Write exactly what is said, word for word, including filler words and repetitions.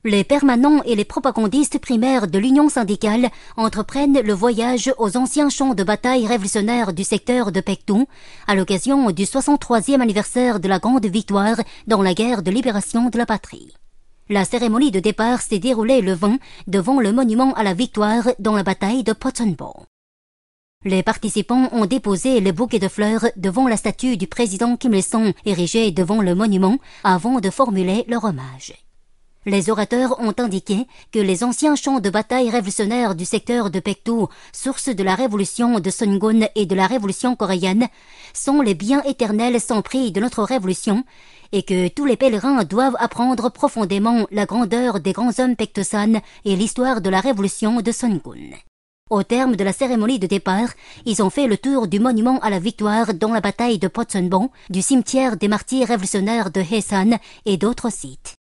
Les permanents et les propagandistes primaires de l'Union syndicale entreprennent le voyage aux anciens champs de bataille révolutionnaires du secteur de Paektu à l'occasion du soixante-troisième anniversaire de la Grande Victoire dans la guerre de libération de la patrie. La cérémonie de départ s'est déroulée le vingt devant le monument à la victoire dans la bataille de Pocheonbo. Les participants ont déposé les bouquets de fleurs devant la statue du président Kim Il-sung érigée devant le monument avant de formuler leur hommage. Les orateurs ont indiqué que les anciens champs de bataille révolutionnaires du secteur de Paektu, source de la révolution de Sungun et de la révolution coréenne, sont les biens éternels sans prix de notre révolution et que tous les pèlerins doivent apprendre profondément la grandeur des grands hommes paektusan et l'histoire de la révolution de Sungun. Au terme de la cérémonie de départ, ils ont fait le tour du monument à la victoire dans la bataille de Pocheonbo, du cimetière des martyrs révolutionnaires de Haesan et d'autres sites.